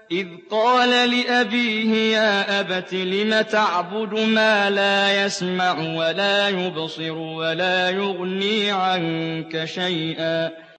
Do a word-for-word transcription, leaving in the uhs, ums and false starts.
إذ قال لأبيه يا أبت لم تعبد ما لا يسمع ولا يبصر ولا يغني عنك شيئا